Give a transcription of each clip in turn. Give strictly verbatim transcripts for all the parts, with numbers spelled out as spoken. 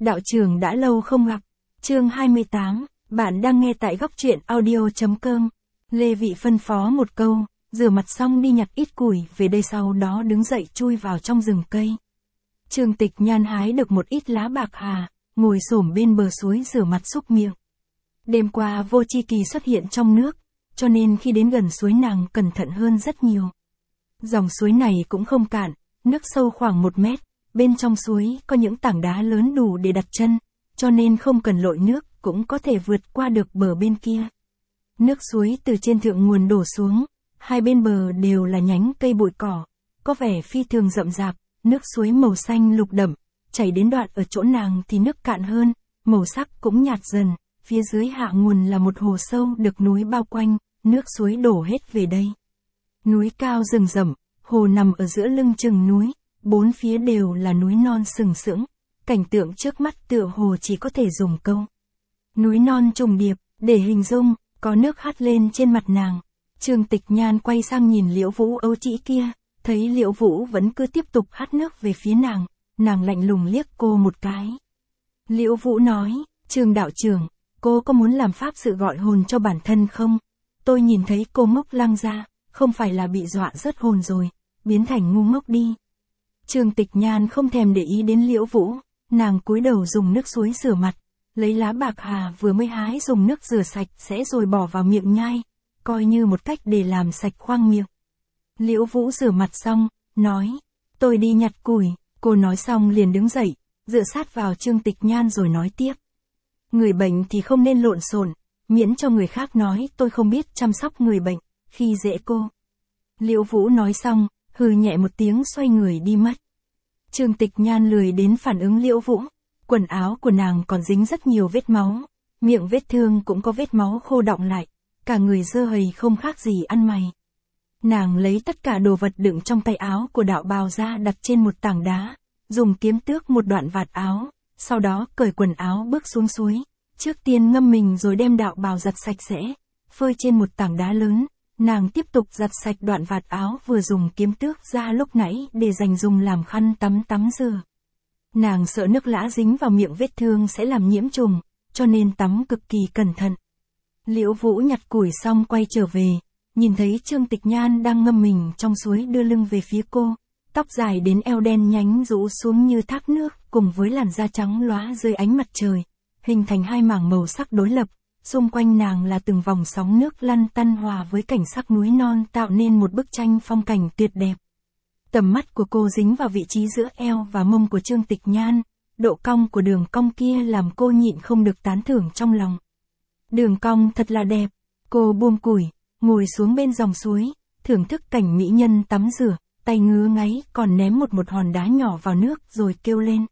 Đạo trưởng đã lâu không gặp. Chương hai mươi tám, bạn đang nghe tại góc truyện audio.com. Lê Vị phân phó một câu, rửa mặt xong đi nhặt ít củi về đây, sau đó đứng dậy chui vào trong rừng cây. Trương Tịch Nhan hái được một ít lá bạc hà, ngồi xổm bên bờ suối rửa mặt súc miệng. Đêm qua Vô Chi Kỳ xuất hiện trong nước, cho nên khi đến gần suối nàng cẩn thận hơn rất nhiều. Dòng suối này cũng không cạn, nước sâu khoảng một mét, bên trong suối có những tảng đá lớn đủ để đặt chân, cho nên không cần lội nước cũng có thể vượt qua được bờ bên kia. Nước suối từ trên thượng nguồn đổ xuống, hai bên bờ đều là nhánh cây bụi cỏ, có vẻ phi thường rậm rạp, nước suối màu xanh lục đậm, chảy đến đoạn ở chỗ nàng thì nước cạn hơn, màu sắc cũng nhạt dần, phía dưới hạ nguồn là một hồ sâu được núi bao quanh, nước suối đổ hết về đây. Núi cao rừng rậm, hồ nằm ở giữa lưng chừng núi, bốn phía đều là núi non sừng sững, cảnh tượng trước mắt tựa hồ chỉ có thể dùng câu núi non trùng điệp để hình dung. Có nước hắt lên trên mặt nàng. Trương Tịch Nhan quay sang nhìn Liễu Vũ ấu trĩ kia, thấy Liễu Vũ vẫn cứ tiếp tục hắt nước về phía nàng, nàng lạnh lùng liếc cô một cái. Liễu Vũ nói, Trương đạo trưởng, cô có muốn làm pháp sự gọi hồn cho bản thân không? Tôi nhìn thấy cô ngốc lăng ra, không phải là bị dọa rớt hồn rồi, biến thành ngu ngốc đi. Trương Tịch Nhan không thèm để ý đến Liễu Vũ, nàng cúi đầu dùng nước suối rửa mặt. Lấy lá bạc hà vừa mới hái dùng nước rửa sạch sẽ rồi bỏ vào miệng nhai, coi như một cách để làm sạch khoang miệng. Liễu Vũ rửa mặt xong, nói, tôi đi nhặt củi, cô nói xong liền đứng dậy, dựa sát vào Trương Tịch Nhan rồi nói tiếp. Người bệnh thì không nên lộn xộn, miễn cho người khác nói tôi không biết chăm sóc người bệnh, khi dễ cô. Liễu Vũ nói xong, hừ nhẹ một tiếng xoay người đi mất. Trương Tịch Nhan lười đến phản ứng Liễu Vũ. Quần áo của nàng còn dính rất nhiều vết máu, miệng vết thương cũng có vết máu khô đọng lại, cả người dơ hầy không khác gì ăn mày. Nàng lấy tất cả đồ vật đựng trong tay áo của đạo bào ra đặt trên một tảng đá, dùng kiếm tước một đoạn vạt áo, sau đó cởi quần áo bước xuống suối, trước tiên ngâm mình rồi đem đạo bào giặt sạch sẽ, phơi trên một tảng đá lớn, nàng tiếp tục giặt sạch đoạn vạt áo vừa dùng kiếm tước ra lúc nãy để dành dùng làm khăn tắm tắm rửa. Nàng sợ nước lã dính vào miệng vết thương sẽ làm nhiễm trùng, cho nên tắm cực kỳ cẩn thận. Liễu Vũ nhặt củi xong quay trở về, nhìn thấy Trương Tịch Nhan đang ngâm mình trong suối đưa lưng về phía cô, tóc dài đến eo đen nhánh rũ xuống như thác nước, cùng với làn da trắng lóa dưới ánh mặt trời, hình thành hai mảng màu sắc đối lập, xung quanh nàng là từng vòng sóng nước lăn tăn hòa với cảnh sắc núi non tạo nên một bức tranh phong cảnh tuyệt đẹp. Tầm mắt của cô dính vào vị trí giữa eo và mông của Trương Tịch Nhan, độ cong của đường cong kia làm cô nhịn không được tán thưởng trong lòng. Đường cong thật là đẹp, cô buông củi, ngồi xuống bên dòng suối, thưởng thức cảnh mỹ nhân tắm rửa, tay ngứa ngáy còn ném một một hòn đá nhỏ vào nước rồi kêu lên.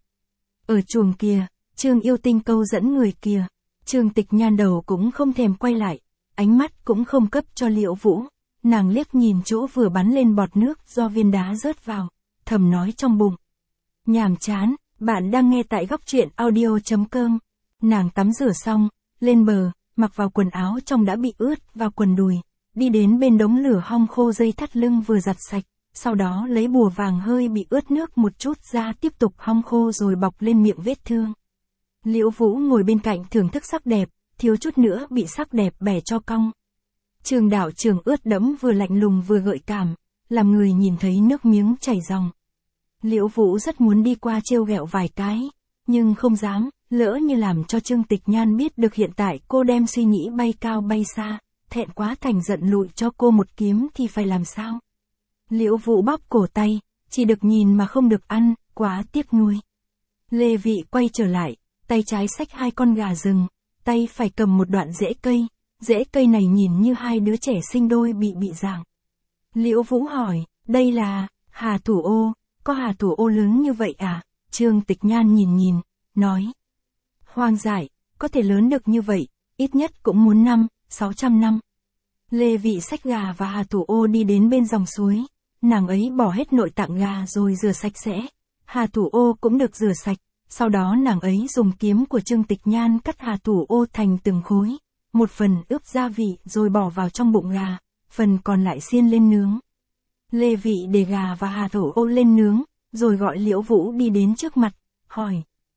Ở chuồng kìa, Trương yêu tinh câu dẫn người kìa. Trương Tịch Nhan đầu cũng không thèm quay lại, ánh mắt cũng không cấp cho Liễu Vũ. Nàng liếc nhìn chỗ vừa bắn lên bọt nước do viên đá rớt vào, thầm nói trong bụng. Nhàm chán, bạn đang nghe tại góc truyện audio.com. Nàng tắm rửa xong, lên bờ, mặc vào quần áo trong đã bị ướt vào quần đùi, đi đến bên đống lửa hong khô dây thắt lưng vừa giặt sạch, sau đó lấy bùa vàng hơi bị ướt nước một chút ra tiếp tục hong khô rồi bọc lên miệng vết thương. Liễu Vũ ngồi bên cạnh thưởng thức sắc đẹp, thiếu chút nữa bị sắc đẹp bẻ cho cong. Trương đạo trưởng ướt đẫm vừa lạnh lùng vừa gợi cảm, làm người nhìn thấy nước miếng chảy ròng. Liễu Vũ rất muốn đi qua trêu ghẹo vài cái, nhưng không dám, lỡ như làm cho Trương Tịch Nhan biết được hiện tại cô đem suy nghĩ bay cao bay xa, thẹn quá thành giận lụi cho cô một kiếm thì phải làm sao? Liễu Vũ bóp cổ tay, chỉ được nhìn mà không được ăn, quá tiếc nuối. Lê Vị quay trở lại, tay trái xách hai con gà rừng, tay phải cầm một đoạn rễ cây. Rễ cây này nhìn như hai đứa trẻ sinh đôi bị bị dạng. Liễu Vũ hỏi, đây là hà thủ ô, có hà thủ ô lớn như vậy à? Trương Tịch Nhan nhìn nhìn, nói. Hoang dại, có thể lớn được như vậy, ít nhất cũng muốn năm, sáu trăm năm. Lê Vị xách gà và hà thủ ô đi đến bên dòng suối, nàng ấy bỏ hết nội tạng gà rồi rửa sạch sẽ. Hà thủ ô cũng được rửa sạch, sau đó nàng ấy dùng kiếm của Trương Tịch Nhan cắt hà thủ ô thành từng khối. Một phần ướp gia vị rồi bỏ vào trong bụng gà, phần còn lại xiên lên nướng. Lê Vị để gà và hà thủ ô lên nướng, rồi gọi Liễu Vũ đi đến trước mặt, hỏi.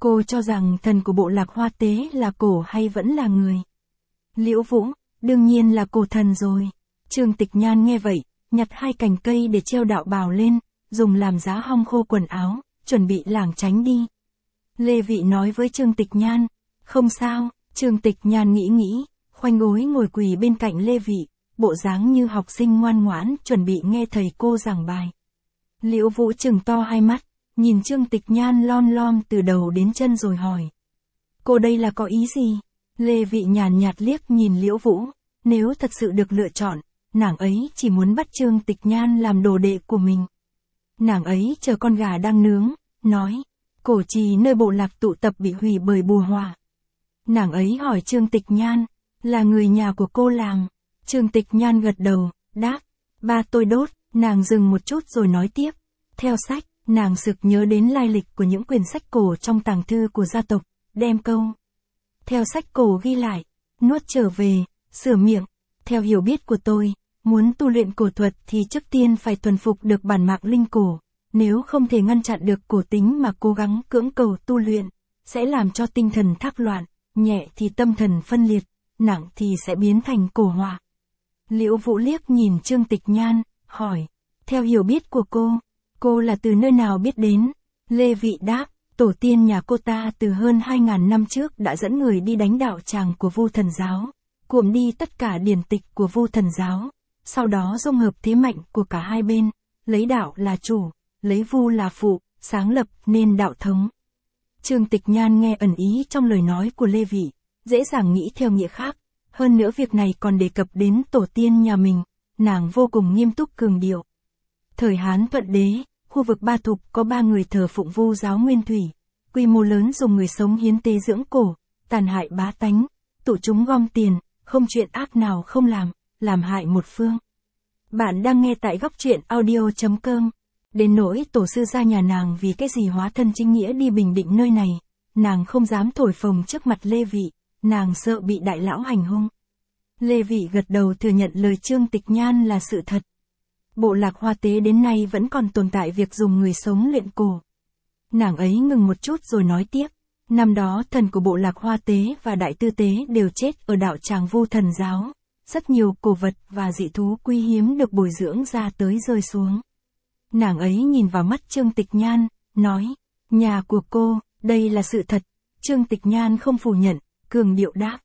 Cô cho rằng thần của bộ lạc Hoa Tế là cổ hay vẫn là người? Liễu Vũ, đương nhiên là cổ thần rồi. Trương Tịch Nhan nghe vậy, nhặt hai cành cây để treo đạo bào lên, dùng làm giá hong khô quần áo, chuẩn bị lảng tránh đi. Lê Vị nói với Trương Tịch Nhan, không sao. Trương Tịch Nhan nghĩ nghĩ, khoanh gối ngồi quỳ bên cạnh Lê Vị, bộ dáng như học sinh ngoan ngoãn chuẩn bị nghe thầy cô giảng bài. Liễu Vũ trừng to hai mắt, nhìn Trương Tịch Nhan lom lom từ đầu đến chân rồi hỏi. Cô đây là có ý gì? Lê Vị nhàn nhạt liếc nhìn Liễu Vũ, nếu thật sự được lựa chọn, nàng ấy chỉ muốn bắt Trương Tịch Nhan làm đồ đệ của mình. Nàng ấy chờ con gà đang nướng, nói, cổ trì nơi bộ lạc tụ tập bị hủy bởi bùa hỏa. Nàng ấy hỏi Trương Tịch Nhan, là người nhà của cô làm? Trương Tịch Nhan gật đầu, đáp, ba tôi đốt. Nàng dừng một chút rồi nói tiếp, theo sách, nàng sực nhớ đến lai lịch của những quyển sách cổ trong tàng thư của gia tộc, đem câu. Theo sách cổ ghi lại, nuốt trở về, sửa miệng. Theo hiểu biết của tôi, muốn tu luyện cổ thuật thì trước tiên phải thuần phục được bản mạc linh cổ, nếu không thể ngăn chặn được cổ tính mà cố gắng cưỡng cầu tu luyện, sẽ làm cho tinh thần thác loạn, nhẹ thì tâm thần phân liệt, nặng thì sẽ biến thành cổ hỏa. Liễu Vũ liếc nhìn Trương Tịch Nhan, hỏi, theo hiểu biết của cô, cô là từ nơi nào biết đến? Lê Vị đáp, tổ tiên nhà cô ta từ hơn hai ngàn năm trước đã dẫn người đi đánh đạo tràng của Vu Thần giáo, cuộm đi tất cả điển tịch của Vu Thần giáo, sau đó dung hợp thế mạnh của cả hai bên, lấy đạo là chủ, lấy Vu là phụ, sáng lập nên đạo thống. Trương Tịch Nhan nghe ẩn ý trong lời nói của Lê Vị, dễ dàng nghĩ theo nghĩa khác, hơn nữa việc này còn đề cập đến tổ tiên nhà mình, nàng vô cùng nghiêm túc cường điệu. Thời Hán Thuận Đế, khu vực Ba Thục có ba người thờ phụng Vu giáo Nguyên Thủy, quy mô lớn dùng người sống hiến tế dưỡng cổ, tàn hại bá tánh, tụ chúng gom tiền, không chuyện ác nào không làm, làm hại một phương. Bạn đang nghe tại góc truyện audio chấm com. Đến nỗi tổ sư gia nhà nàng vì cái gì hóa thân chính nghĩa đi bình định nơi này, nàng không dám thổi phồng trước mặt Lê Vị, nàng sợ bị đại lão hành hung. Lê Vị gật đầu thừa nhận lời Trương Tịch Nhan là sự thật. Bộ lạc Hoa Tế đến nay vẫn còn tồn tại việc dùng người sống luyện cổ. Nàng ấy ngừng một chút rồi nói tiếp, năm đó thần của bộ lạc Hoa Tế và Đại Tư Tế đều chết ở đạo tràng Vu Thần giáo, rất nhiều cổ vật và dị thú quý hiếm được bồi dưỡng ra tới rơi xuống. Nàng ấy nhìn vào mắt Trương Tịch Nhan, nói, nhà của cô, đây là sự thật. Trương Tịch Nhan không phủ nhận, cường điệu đáp.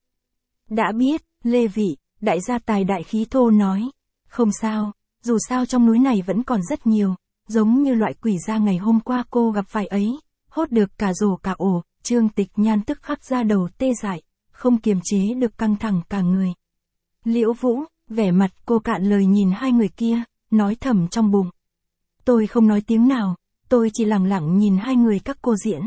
Đã biết, Lê Vị, đại gia tài đại khí thô nói, không sao, dù sao trong núi này vẫn còn rất nhiều, giống như loại quỷ gia ngày hôm qua cô gặp phải ấy, hốt được cả rổ cả ổ. Trương Tịch Nhan tức khắc ra đầu tê dại, không kiềm chế được căng thẳng cả người. Liễu Vũ, vẻ mặt cô cạn lời nhìn hai người kia, nói thầm trong bụng. Tôi không nói tiếng nào, tôi chỉ lặng lặng nhìn hai người các cô diễn.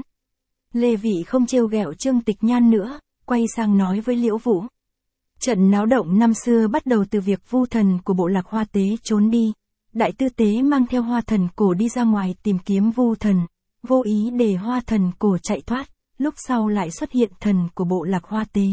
Lê Vị không trêu ghẹo Trương Tịch Nhan nữa, quay sang nói với Liễu Vũ. Trận náo động năm xưa bắt đầu từ việc Vu thần của bộ lạc Hoa Tế trốn đi. Đại Tư Tế mang theo Hoa thần cổ đi ra ngoài tìm kiếm Vu thần, vô ý để Hoa thần cổ chạy thoát, lúc sau lại xuất hiện thần của bộ lạc Hoa Tế.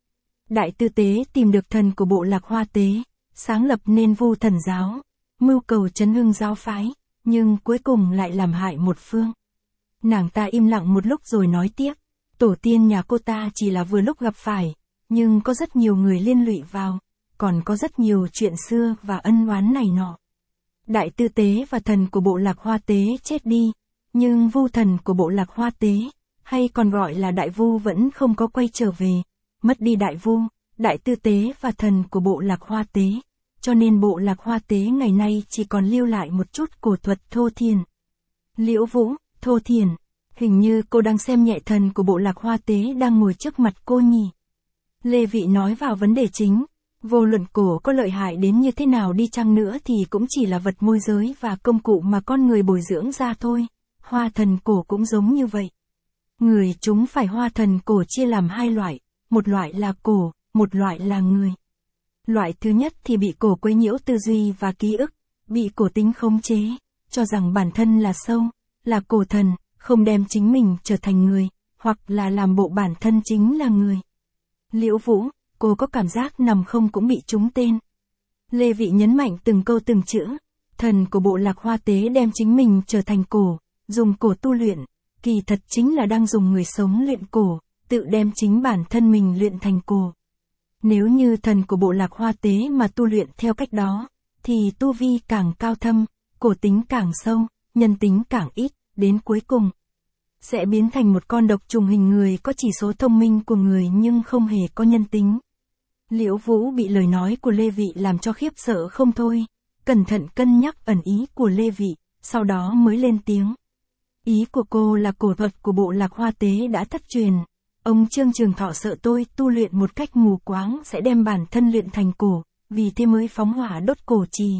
Đại Tư Tế tìm được thần của bộ lạc Hoa Tế, sáng lập nên Vu Thần giáo, mưu cầu chấn hưng giáo phái, nhưng cuối cùng lại làm hại một phương. Nàng ta im lặng một lúc rồi nói tiếp, tổ tiên nhà cô ta chỉ là vừa lúc gặp phải, nhưng có rất nhiều người liên lụy vào, còn có rất nhiều chuyện xưa và ân oán này nọ. Đại Tư Tế và thần của bộ lạc Hoa Tế chết đi, nhưng Vu thần của bộ lạc Hoa Tế, hay còn gọi là Đại Vu vẫn không có quay trở về. Mất đi Đại Vu, Đại Tư Tế và thần của bộ lạc Hoa Tế, cho nên bộ lạc Hoa Tế ngày nay chỉ còn lưu lại một chút cổ thuật thô thiển. Liễu Vũ, thô thiển, hình như cô đang xem nhẹ thần của bộ lạc Hoa Tế đang ngồi trước mặt cô nhỉ. Lê Vị nói vào vấn đề chính, vô luận cổ có lợi hại đến như thế nào đi chăng nữa thì cũng chỉ là vật môi giới và công cụ mà con người bồi dưỡng ra thôi, Hoa thần cổ cũng giống như vậy. Người chúng phải Hoa thần cổ chia làm hai loại. Một loại là cổ, một loại là người. Loại thứ nhất thì bị cổ quấy nhiễu tư duy và ký ức, bị cổ tính khống chế, cho rằng bản thân là sâu, là cổ thần, không đem chính mình trở thành người, hoặc là làm bộ bản thân chính là người. Liễu Vũ, cô có cảm giác nằm không cũng bị trúng tên. Lê Vị nhấn mạnh từng câu từng chữ, thần của bộ lạc Hoa Tế đem chính mình trở thành cổ, dùng cổ tu luyện, kỳ thật chính là đang dùng người sống luyện cổ, tự đem chính bản thân mình luyện thành cổ. Nếu như thần của bộ lạc Hoa Tế mà tu luyện theo cách đó, thì tu vi càng cao thâm, cổ tính càng sâu, nhân tính càng ít, đến cuối cùng sẽ biến thành một con độc trùng hình người có chỉ số thông minh của người nhưng không hề có nhân tính. Liễu Vũ bị lời nói của Lê Vị làm cho khiếp sợ không thôi, cẩn thận cân nhắc ẩn ý của Lê Vị, sau đó mới lên tiếng. Ý của cô là cổ thuật của bộ lạc Hoa Tế đã thất truyền. Ông Trương Trường Thọ sợ tôi tu luyện một cách mù quáng sẽ đem bản thân luyện thành cổ, vì thế mới phóng hỏa đốt cổ trì.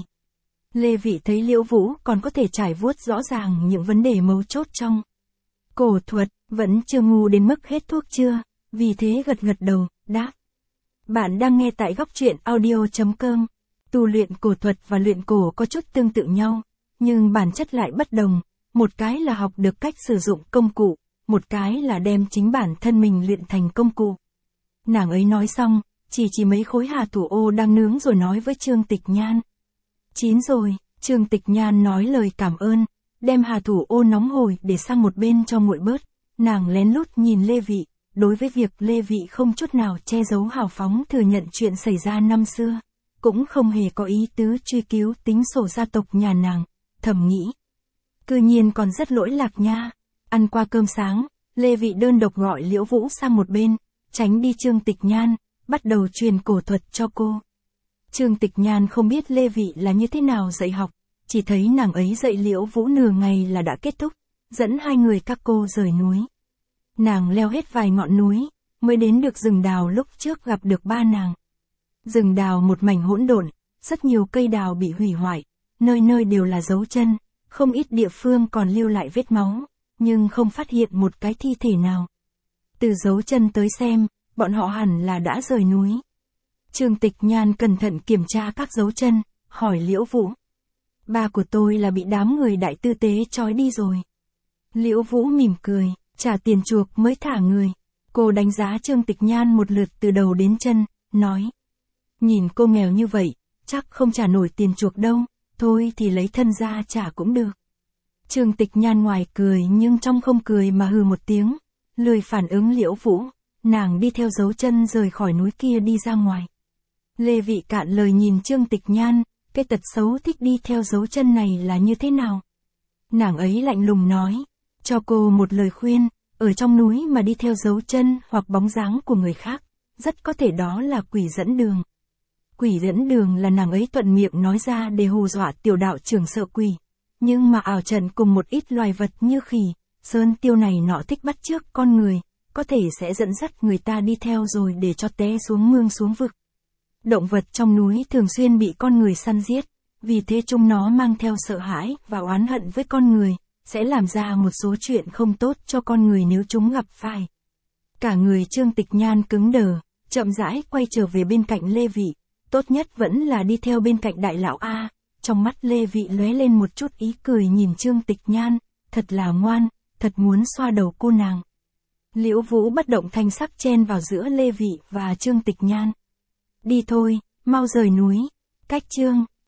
Lê Vị thấy Liễu Vũ còn có thể trải vuốt rõ ràng những vấn đề mấu chốt trong cổ thuật, vẫn chưa ngu đến mức hết thuốc chưa, vì thế gật gật đầu, đáp. Bạn đang nghe tại góc truyện audio chấm com. Tu luyện cổ thuật và luyện cổ có chút tương tự nhau, nhưng bản chất lại bất đồng. Một cái là học được cách sử dụng công cụ, một cái là đem chính bản thân mình luyện thành công cụ. Nàng ấy nói xong, chỉ chỉ mấy khối hà thủ ô đang nướng rồi nói với Trương Tịch Nhan. Chín rồi, Trương Tịch Nhan nói lời cảm ơn, đem hà thủ ô nóng hổi để sang một bên cho nguội bớt. Nàng lén lút nhìn Lê Vị, đối với việc Lê Vị không chút nào che giấu hào phóng thừa nhận chuyện xảy ra năm xưa, cũng không hề có ý tứ truy cứu tính sổ gia tộc nhà nàng, thầm nghĩ. Cư nhiên còn rất lỗi lạc nha. Ăn qua cơm sáng, Lê Vị đơn độc gọi Liễu Vũ sang một bên, tránh đi Trương Tịch Nhan, bắt đầu truyền cổ thuật cho cô. Trương Tịch Nhan không biết Lê Vị là như thế nào dạy học, chỉ thấy nàng ấy dạy Liễu Vũ nửa ngày là đã kết thúc, dẫn hai người các cô rời núi. Nàng leo hết vài ngọn núi, mới đến được rừng đào lúc trước gặp được ba nàng. Rừng đào một mảnh hỗn độn, rất nhiều cây đào bị hủy hoại, nơi nơi đều là dấu chân, không ít địa phương còn lưu lại vết máu, nhưng không phát hiện một cái thi thể nào. Từ dấu chân tới xem, bọn họ hẳn là đã rời núi. Trương Tịch Nhan cẩn thận kiểm tra các dấu chân, hỏi Liễu Vũ. Ba của tôi là bị đám người đại tư tế trói đi rồi. Liễu Vũ mỉm cười, trả tiền chuộc mới thả người. Cô đánh giá Trương Tịch Nhan một lượt từ đầu đến chân, nói. Nhìn cô nghèo như vậy, chắc không trả nổi tiền chuộc đâu, thôi thì lấy thân ra trả cũng được. Trương Tịch Nhan ngoài cười nhưng trong không cười mà hừ một tiếng, lười phản ứng Liễu Vũ, nàng đi theo dấu chân rời khỏi núi kia đi ra ngoài. Lê Vị cạn lời nhìn Trương Tịch Nhan, cái tật xấu thích đi theo dấu chân này là như thế nào? Nàng ấy lạnh lùng nói, cho cô một lời khuyên, ở trong núi mà đi theo dấu chân hoặc bóng dáng của người khác, rất có thể đó là quỷ dẫn đường. Quỷ dẫn đường là nàng ấy thuận miệng nói ra để hù dọa tiểu đạo trưởng sợ quỷ, nhưng mà ảo trận cùng một ít loài vật như khỉ, sơn tiêu này nọ thích bắt chước con người, có thể sẽ dẫn dắt người ta đi theo rồi để cho té xuống mương xuống vực. Động vật trong núi thường xuyên bị con người săn giết, vì thế chúng nó mang theo sợ hãi và oán hận với con người, sẽ làm ra một số chuyện không tốt cho con người nếu chúng gặp phải. Cả người Trương Tịch Nhan cứng đờ, chậm rãi quay trở về bên cạnh Lê Vị, tốt nhất vẫn là đi theo bên cạnh đại lão A. Trong mắt Lê Vị lóe lên một chút ý cười nhìn Trương Tịch Nhan, thật là ngoan, thật muốn xoa đầu cô nàng. Liễu Vũ bất động thanh sắc chen vào giữa Lê Vị và Trương Tịch Nhan. Đi thôi, mau rời núi. Cách Trương